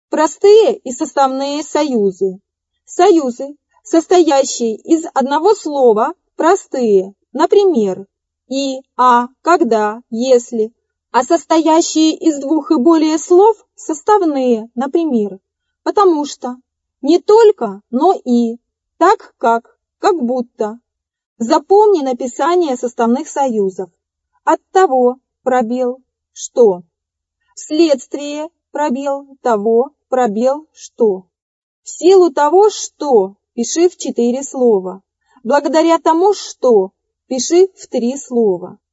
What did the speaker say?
Простые и составные союзы. Союзы, состоящие из одного слова, простые, например, и, а, когда, если, а состоящие из двух и более слов, составные, например, потому что, не только, но и, так как будто. Запомни написание составных союзов. Оттого, пробел, что. Вследствие, пробел, того, пробел, что. В силу того, что, пиши в 4 слова. Благодаря тому, что, пиши в 3 слова.